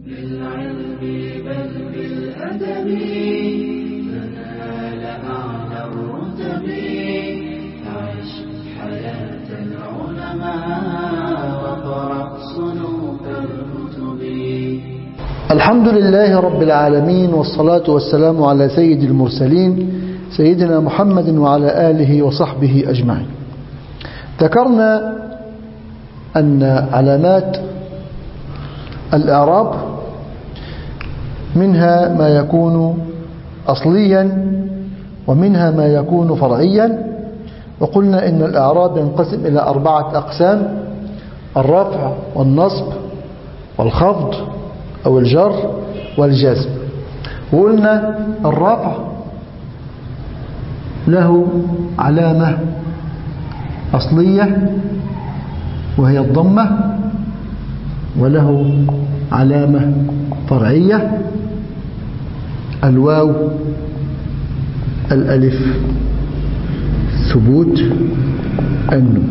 بالعلم بل بالأدب تنال أعلى الرتب عش حياة العلماء وقرأ صنوف الكتب. الحمد لله رب العالمين، والصلاة والسلام على سيد المرسلين سيدنا محمد وعلى آله وصحبه أجمعين. ذكرنا أن علامات الإعراب منها ما يكون أصليا ومنها ما يكون فرعيا، وقلنا إن الإعراب ينقسم إلى 4 أقسام: الرفع والنصب والخفض أو الجر والجزم. وقلنا الرفع له علامة أصلية وهي الضمة، وله علامة فرعية الواو، الألف، ثبوت النون.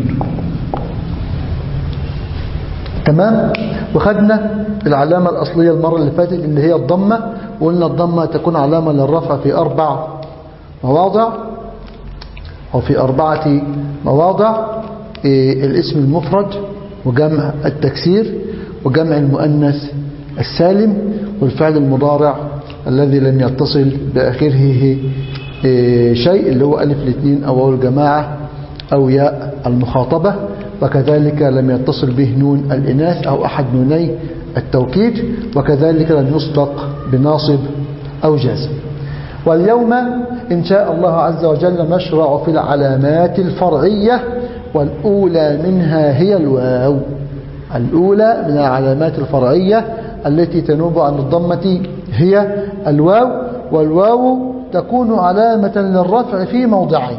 تمام. وخدنا العلامة الأصلية المرة اللي فاتت اللي هي الضمة، وقلنا الضمة تكون علامة للرفع في 4 مواضع أو في 4 مواضع: الاسم المفرد، وجمع التكسير، وجمع المؤنث السالم، والفعل المضارع الذي لم يتصل بآخره شيء اللي هو ألف الاثنين أو واو الجماعة أو ياء المخاطبة، وكذلك لم يتصل به نون الإناث أو أحد نوني التوكيد، وكذلك لم يسبق بناصب أو جازم. واليوم إن شاء الله عز وجل نشرع في العلامات الفرعية، والأولى منها هي الواو. الأولى من العلامات الفرعية التي تنوب عن الضمة هي الواو، والواو تكون علامة للرفع في موضعين: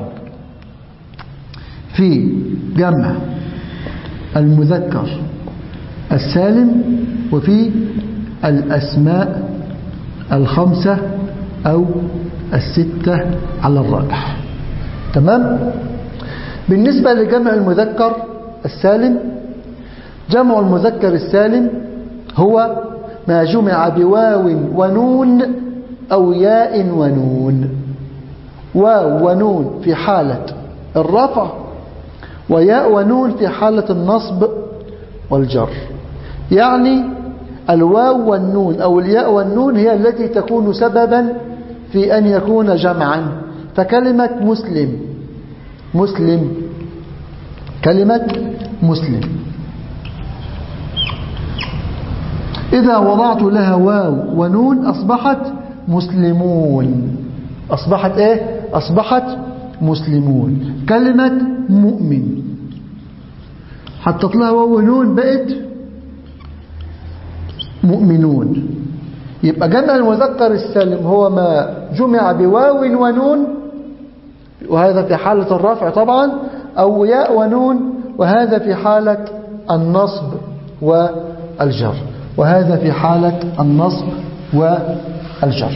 في جمع المذكر السالم، وفي الأسماء 5 أو 6 على الراجح. تمام. بالنسبة لجمع المذكر السالم، جمع المذكر السالم هو ما جمع بواو ونون أو ياء ونون. واو ونون في حالة الرفع، وياء ونون في حالة النصب والجر. يعني الواو والنون أو الياء والنون هي التي تكون سببا في أن يكون جمعا. فكلمة مسلم، مسلم، كلمة مسلم إذا وضعت لها واو ونون أصبحت مسلمون. أصبحت إيه؟ أصبحت مسلمون. كلمة مؤمن حطت لها واو ونون بقت مؤمنون. يبقى جمع المذكر السالم هو ما جمع بواو ونون، وهذا في حالة الرفع طبعا، أو ياء ونون، وهذا في حالة النصب والجر، وهذا في حالة النصب والجر.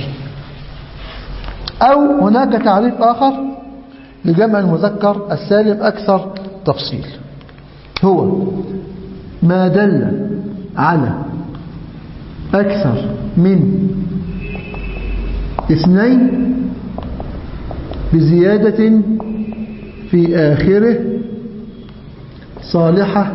أو هناك تعريف آخر لجمع المذكر السالم أكثر تفصيل، هو ما دل على أكثر من 2 بزيادة في آخره صالحة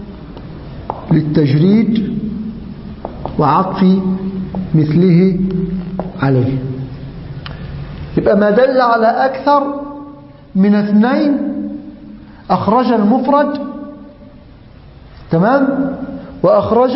للتجريد وعطف مثله عليه. يبقى ما دل على أكثر من 2 أخرج المفرد، تمام، وأخرج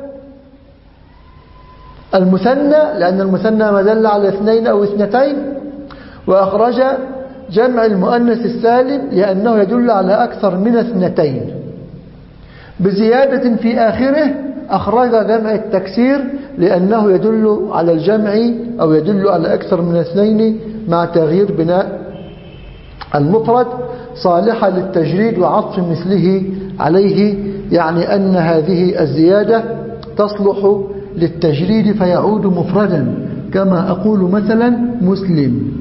المثنى لأن المثنى ما دل على 2 أو 2، وأخرج جمع المؤنث السالم لأنه يدل على أكثر من 2 بزيادة في آخره. أخرج جمع التكسير لأنه يدل على الجمع أو يدل على أكثر من 2 مع تغيير بناء المفرد، صالحة للتجريد وعطف مثله عليه، يعني أن هذه الزيادة تصلح للتجريد فيعود مفردا، كما أقول مثلا مسلم،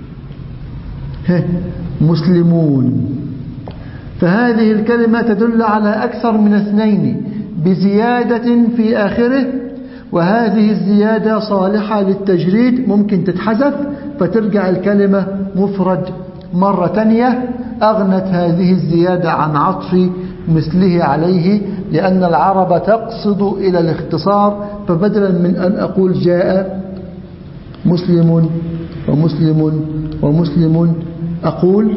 مسلمون. فهذه الكلمة تدل على أكثر من 2 بزيادة في آخره وهذه الزيادة صالحة للتجريد ممكن تتحذف فترجع الكلمة مفرد مرة تانية. أغنت هذه الزيادة عن عطف مثله عليه، لأن العرب تقصد إلى الاختصار، فبدلا من أن أقول جاء مسلم ومسلم ومسلم أقول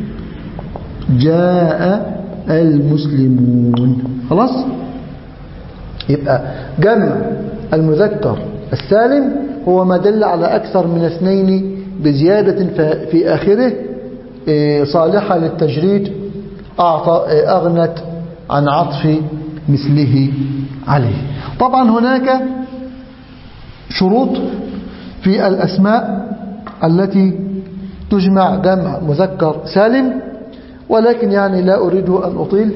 جاء المسلمون. خلاص؟ يبقى جمع المذكر السالم هو ما دل على أكثر من اثنين بزيادة في آخره صالحة للتجريد أغنت عن عطف مثله عليه. طبعا هناك شروط في الأسماء التي تجمع جمع مذكر سالم، ولكن يعني لا أريد أن أطيل.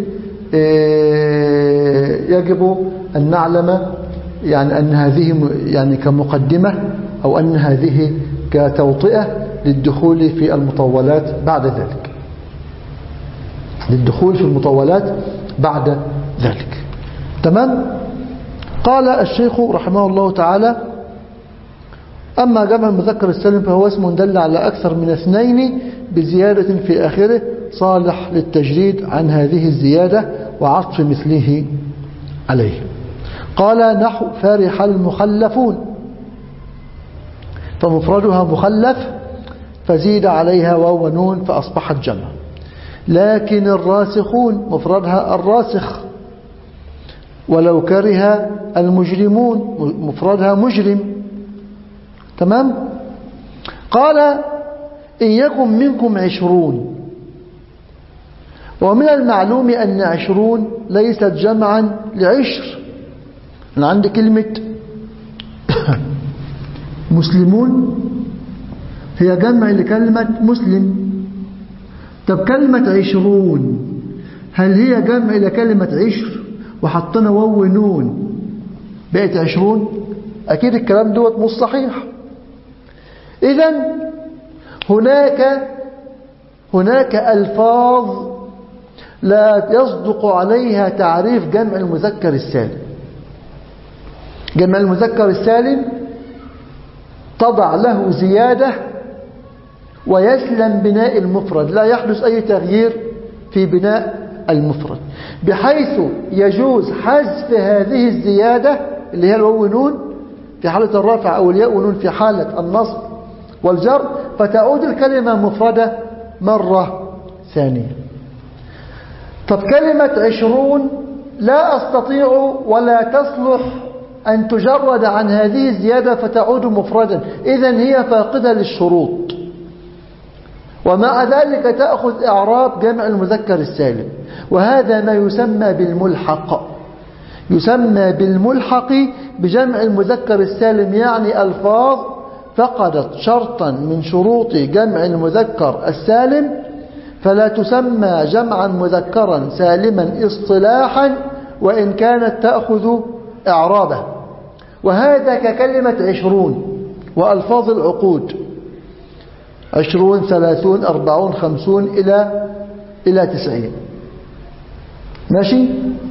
يجب أن نعلم يعني أن هذه يعني كمقدمة، أو أن هذه كتوطئة للدخول في المطولات بعد ذلك، للدخول في المطولات بعد ذلك. تمام. قال الشيخ رحمه الله تعالى: أما جمع المذكر السالم فهو اسم دل على أكثر من اثنين بزيادة في آخره صالح للتجريد عن هذه الزيادة وعطف مثله عليه. قال: نحو فرح المخلفون، فمفردها مخلف فزيد عليها واو ونون فأصبحت جمع. لكن الراسخون مفردها الراسخ، ولو كره المجرمون مفردها مجرم. تمام. قال: إن يكن منكم 20. ومن المعلوم أن 20 ليست جمعا لعشر. أنا عندي كلمة مسلمون هي جمع لكلمة مسلم. طب كلمة 20 هل هي جمع لكلمة عشر وحطنا واو ونون بقت 20؟ أكيد الكلام دوت مش صحيح. إذن هناك ألفاظ لا يصدق عليها تعريف جمع المذكر السالم. جمع المذكر السالم تضع له زيادة ويسلم بناء المفرد، لا يحدث أي تغيير في بناء المفرد، بحيث يجوز حذف هذه الزيادة اللي هي الواو ونون في حالة الرفع أو الياء ونون في حالة النصب والجر، فتعود الكلمة مفردة مرة ثانية. طب كلمة 20 لا أستطيع ولا تصلح أن تجرد عن هذه الزيادة فتعود مفردا، إذن هي فاقدة للشروط، ومع ذلك تأخذ إعراب جمع المذكر السالم، وهذا ما يسمى بالملحق. يسمى بالملحق بجمع المذكر السالم، يعني ألفاظ فقدت شرطا من شروط جمع المذكر السالم فلا تسمى جمعا مذكرا سالما اصطلاحا وإن كانت تأخذ إعرابه. وهذا ككلمة 20 وألفاظ العقود 20 30 40 50 إلى 90. ماشي؟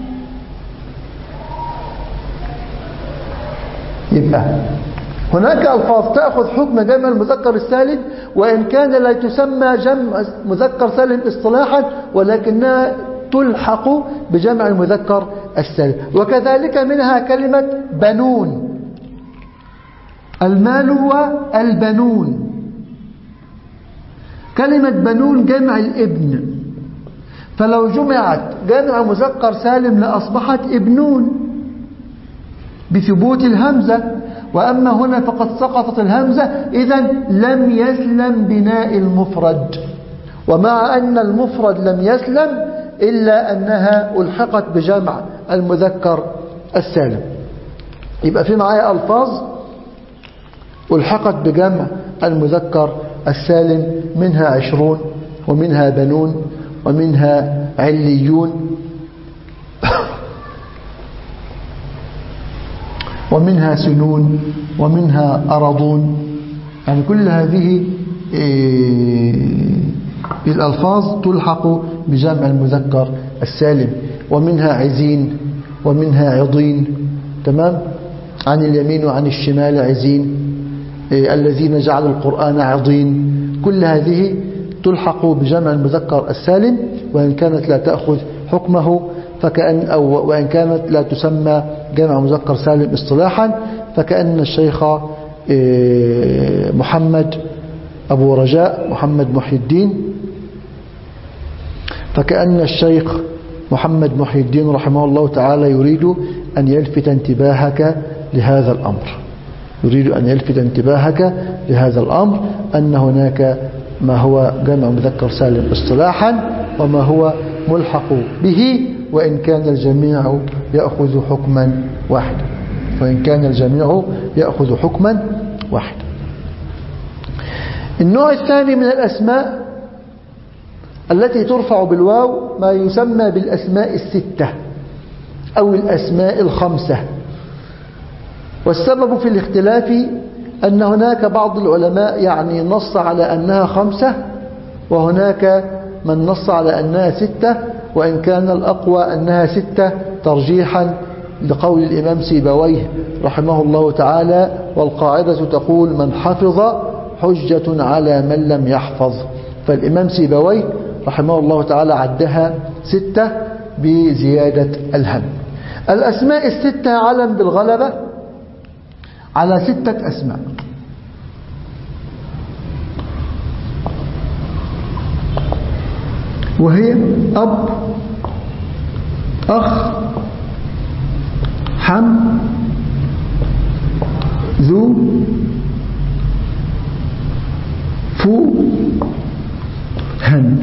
يبقى هناك ألفاظ تأخذ حكم جمع المذكر السالم وإن كان لا تسمى جمع مذكر سالم اصطلاحا، ولكنها تلحق بجمع المذكر السالم. وكذلك منها كلمة بنون. المال هو البنون. كلمة بنون جمع الابن، فلو جمعت جمع مذكر سالم لأصبحت ابنون بثبوت الهمزة، وأما هنا فقد سقطت الهمزة، إذن لم يسلم بناء المفرد. ومع أن المفرد لم يسلم إلا أنها ألحقت بجمع المذكر السالم. يبقى في معايا ألفاظ ألحقت بجمع المذكر السالم، منها 20 ومنها بنون ومنها عليون ومنها سنون ومنها أرضون. يعني كل هذه الألفاظ تلحق بجمع المذكر السالم. ومنها عزين ومنها عضين. تمام. عن اليمين وعن الشمال عزين، الذين جعلوا القرآن عضين، كل هذه تلحق بجمع المذكر السالم وإن كانت لا تأخذ حكمه، وإن كانت لا تسمى جمع مذكر سالم اصطلاحا، فكأن الشيخ محمد أبو رجاء محمد محي الدين، فكأن الشيخ محمد محي الدين رحمه الله تعالى يريد أن يلفت انتباهك لهذا الأمر، يريد أن يلفت انتباهك لهذا الأمر، أن هناك ما هو جمع مذكر سالم اصطلاحا وما هو ملحق به، وإن كان الجميع يأخذ حكما واحدا، وإن كان الجميع يأخذ حكما واحدا. النوع الثاني من الأسماء التي ترفع بالواو ما يسمى بالأسماء الستة أو الأسماء الخمسة. والسبب في الاختلاف أن هناك بعض العلماء يعني نص على أنها خمسة، وهناك من نص على أنها ستة، وإن كان الأقوى أنها ستة ترجيحا لقول الإمام سيبويه رحمه الله تعالى، والقاعدة تقول من حفظ حجة على من لم يحفظ، فالإمام سيبويه رحمه الله تعالى عدها ستة بزيادة الهم. الأسماء الستة علم بالغلبة على ستة أسماء، وهي أب، أخ، حم، ذو، فو، هن.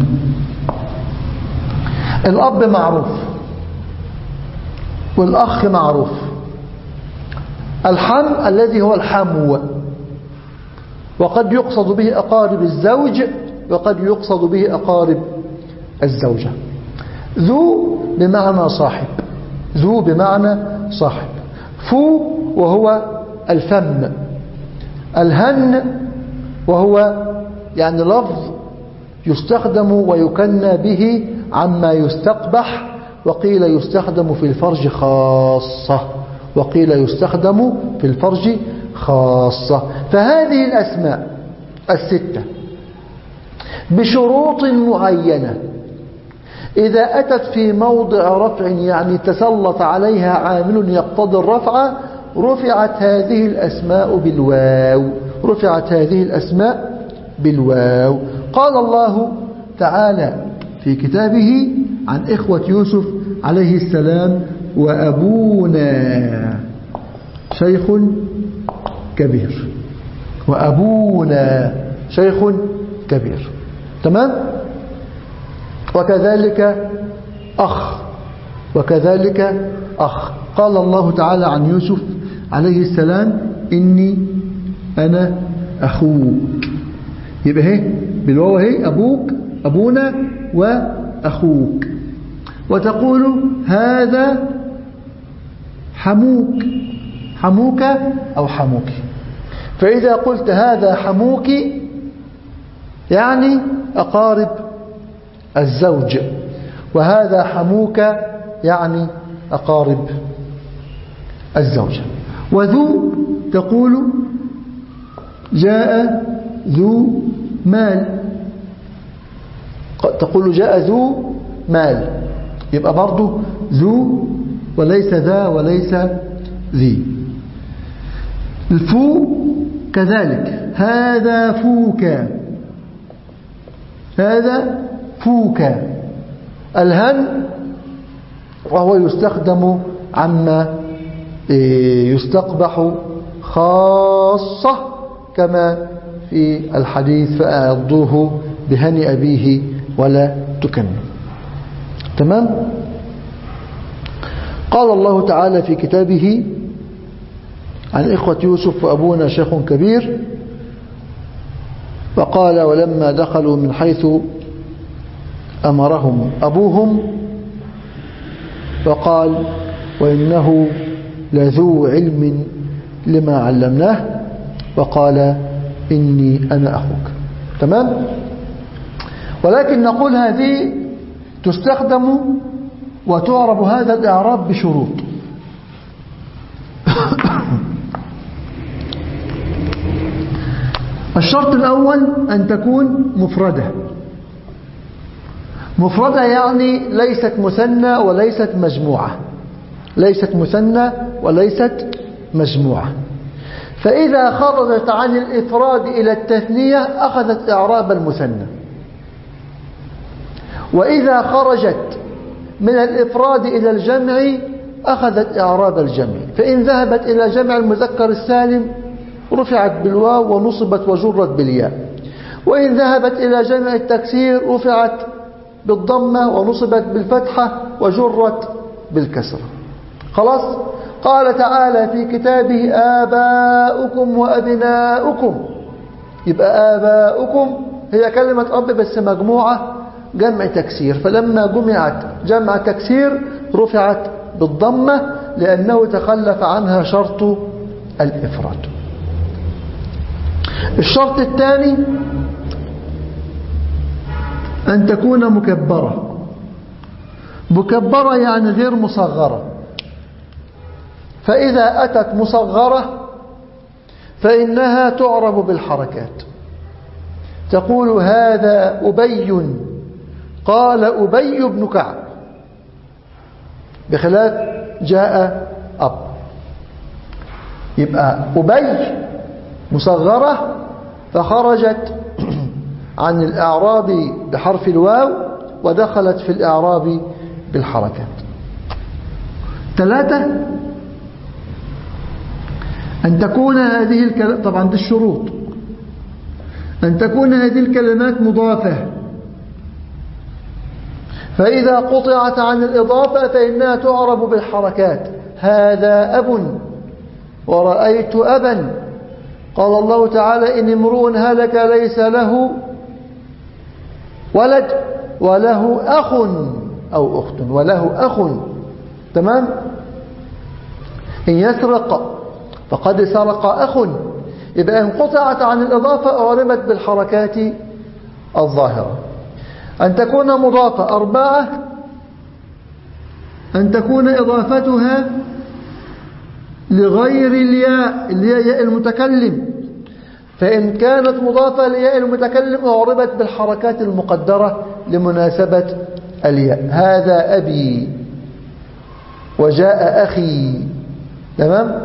الأب معروف، والأخ معروف، الحم الذي هو الحمو، وقد يقصد به أقارب الزوج وقد يقصد به أقارب الزوجة. ذو بمعنى صاحب، ذو بمعنى صاحب. فو وهو الفم. الهن وهو يعني لفظ يستخدم ويكنى به عما يستقبح، وقيل يستخدم في الفرج خاصة، وقيل يستخدم في الفرج خاصة. فهذه الأسماء الستة بشروط معينة إذا أتت في موضع رفع يعني تسلط عليها عامل يقتضي الرفع، رفعت هذه الأسماء بالواو، رفعت هذه الأسماء بالواو. قال الله تعالى في كتابه عن إخوة يوسف عليه السلام: وأبونا شيخ كبير، وأبونا شيخ كبير. تمام؟ وكذلك أخ، وكذلك أخ. قال الله تعالى عن يوسف عليه السلام: إني أنا أخوك. يبقى هي بالواو هي أبوك، أبونا وأخوك. وتقول هذا حموك، حموك أو حموك. فإذا قلت هذا حموك يعني أقارب الزوج، وهذا حموك يعني أقارب الزوجة. وذو تقول جاء ذو مال، تقول جاء ذو مال، يبقى برضو ذو وليس ذا وليس ذي. الفو كذلك هذا فوك، هذا فوك. الهن وهو يستخدم عما يستقبح خاصة كما في الحديث: فأعضوه بهن أبيه ولا تكن. تمام؟ قال الله تعالى في كتابه عن إخوة يوسف: وأبونا شيخ كبير. وقال: ولما دخلوا من حيث أمرهم أبوهم، وقال: وإنه لذو علم لما علمناه، وقال: إني أنا أخوك. تمام؟ ولكن نقول هذه تستخدم وتعرب هذا الإعراب بشروط. الشرط الأول أن تكون مفردة. مفردة يعني ليست مثنى وليست مجموعة، ليست مثنى وليست مجموعة. فإذا خرجت عن الإفراد إلى التثنية أخذت إعراب المثنى، وإذا خرجت من الإفراد إلى الجمع أخذت إعراب الجمع. فإن ذهبت إلى جمع المذكر السالم رفعت بالواو ونصبت وجرت بالياء، وإن ذهبت إلى جمع التكسير رفعت بالضمة ونصبت بالفتحة وجرت بالكسرة. خلاص. قال تعالى في كتابه آباؤكم وأبناؤكم، يبقى آباؤكم هي كلمة أب بس مجموعة جمع تكسير، فلما جمعت جمع تكسير رفعت بالضمة لأنه تخلف عنها شرط الإفراد. الشرط الثاني أن تكون مكبرة. مكبرة يعني غير مصغرة، فإذا أتت مصغرة فإنها تعرب بالحركات. تقول هذا أبي، قال أبي بن كعب، بخلاف جاء أب. يبقى أبي مصغرة فخرجت عن الإعراب بحرف الواو ودخلت في الإعراب بالحركات. 3 أن تكون هذه الكلمات، طبعا دي الشروط، أن تكون هذه الكلمات مضافة، فإذا قطعت عن الإضافة فإنها تعرب بالحركات. هذا أب ورأيت أبا. قال الله تعالى إن امرؤ هلك ليس له ولد وله أخ أو أخت، وله أخ. تمام. إن يسرق فقد سرق أخ. إذا انقطعت عن الإضافة أعربت بالحركات الظاهرة. أن تكون مضافة. 4 أن تكون إضافتها لغير الياء اللي هي ياء المتكلم، فإن كانت مضافة لياء المتكلم أعربت بالحركات المقدرة لمناسبة الياء. هذا أبي وجاء أخي. تمام.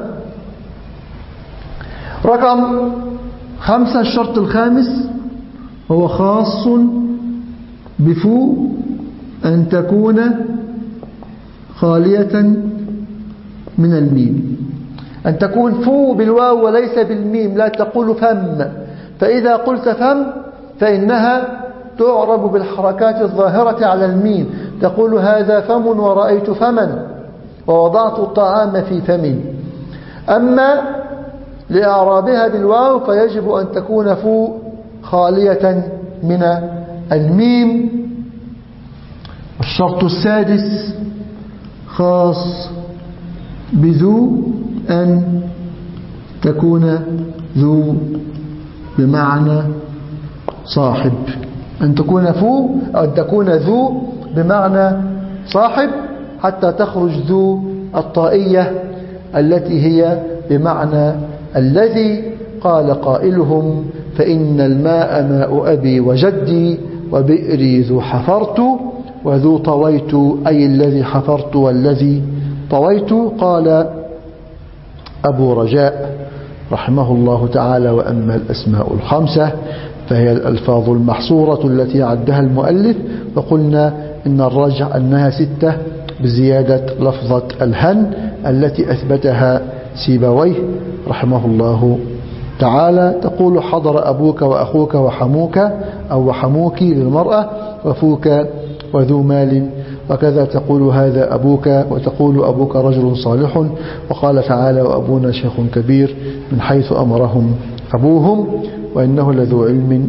رقم 5 الشرط الخامس هو خاص بفو، أن تكون خالية من الميم. أن تكون فو بالواو وليس بالميم، لا تقول فم. فإذا قلت فم فإنها تعرب بالحركات الظاهرة على الميم. تقول هذا فم ورأيت فما ووضعت الطعام في فمي. أما لإعرابها بالواو فيجب أن تكون فو خالية من الميم. الشرط السادس خاص بذو، أن تكون ذو بمعنى صاحب. أن تكون فو أو أن تكون ذو بمعنى صاحب حتى تخرج ذو الطائية التي هي بمعنى الذي. قال قائلهم فإن الماء ماء أبي وجدي وبئري ذو حفرت وذو طويت، أي الذي حفرت والذي طويت. قال أبو رجاء رحمه الله تعالى وأما الأسماء الخمسة فهي الألفاظ المحصورة التي عدها المؤلف، وقلنا إن الرجع أنها 6 بزيادة لفظة الهن التي أثبتها سيبويه رحمه الله تعالى. تقول حضر أبوك وأخوك وحموك أو وحموك للمرأة، وفوك وذو مال. وكذا تقول هذا أبوك، وتقول أبوك رجل صالح. وقال تعالى وأبونا شيخ كبير من حيث أمرهم أبوهم وإنه لذو علم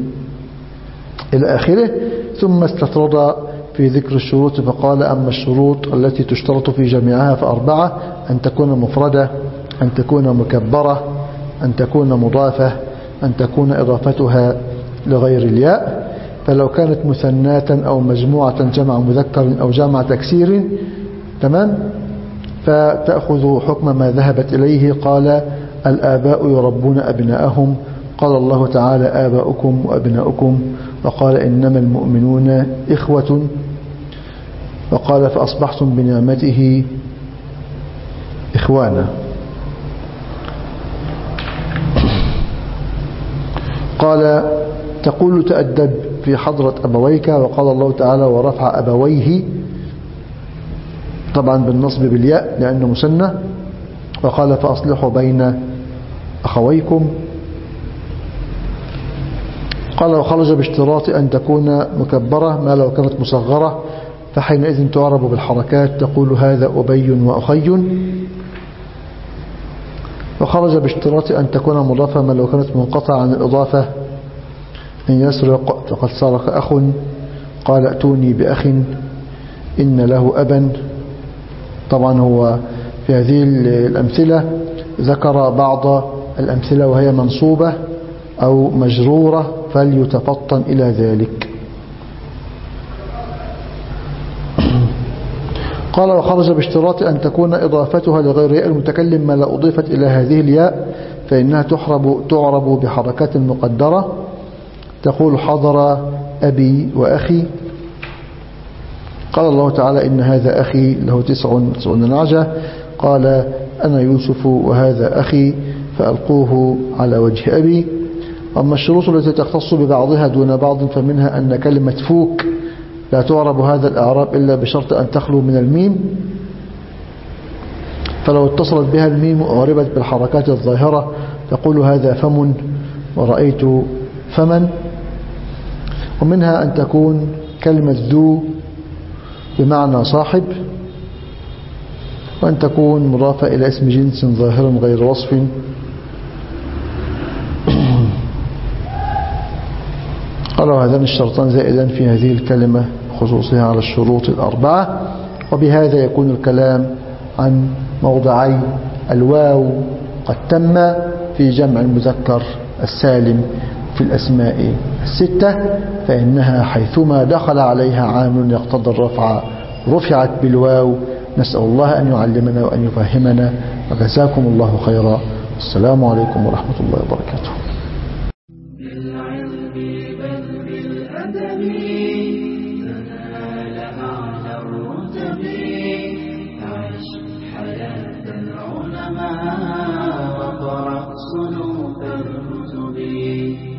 إلى آخره. ثم استطرد في ذكر الشروط فقال أما الشروط التي تشترط في جميعها ف4: أن تكون مفردة، أن تكون مكبرة، أن تكون مضافة، أن تكون إضافتها لغير الياء. فلو كانت مثناة أو مجموعة جمع مذكر أو جمع تكسير تمام فتأخذ حكم ما ذهبت إليه. قال الآباء يربون أبناءهم، قال الله تعالى آباؤكم وأبناؤكم، وقال إنما المؤمنون إخوة، وقال فأصبحتم بنعمته إخوانا. قال تقول تأدب في حضرة أبويك، وقال الله تعالى ورفع أبويه، طبعا بالنصب بالياء لأنه مثنى، وقال فأصلحوا بين أخويكم. قال وخرج باشتراط أن تكون مكبرة، ما لو كانت مصغرة فحينئذ تعرب بالحركات، تقول هذا أبي وأخي. وخرج باشتراط أن تكون مضافة، ما لو كانت منقطعة عن الإضافة، إن يسرق فقد سرق أخ، قال ائتوني بأخ إن له أبا. طبعا هو في هذه الأمثلة ذكر بعض الأمثلة وهي منصوبة أو مجرورة، فليتفطن إلى ذلك. قال وخرج باشتراط أن تكون إضافتها لغير ياء المتكلم، ما لا أضيفت إلى هذه الياء فإنها تعرب بحركات مقدرة، تقول حضر أبي وأخي. قال الله تعالى إن هذا أخي له 99 نعجة، قال أنا يوسف وهذا أخي فألقوه على وجه أبي. أما الشروط التي تختص ببعضها دون بعض فمنها أن كلمة فوك لا تعرب هذا الإعراب إلا بشرط أن تخلو من الميم، فلو اتصلت بها الميم أعربت بالحركات الظاهرة، تقول هذا فم ورأيت فمن. ومنها أن تكون كلمة ذو بمعنى صاحب، وأن تكون مضافة إلى اسم جنس ظاهر غير وصف. قالوا هذان الشرطان زائدا في هذه الكلمة خصوصها على الشروط الأربعة. وبهذا يكون الكلام عن موضعي الواو قد تم في جمع المذكر السالم في الأسماء الستة، فإنها حيثما دخل عليها عامل يقتضي الرفع رفعت بالواو. نسأل الله أن يعلمنا وأن يفهمنا، وجزاكم الله خيرا. السلام عليكم ورحمة الله وبركاته. بالعلم بل بالأدب تنال أعلى الرتب، عش حياة العلماء وقرأ صنوف الكتب.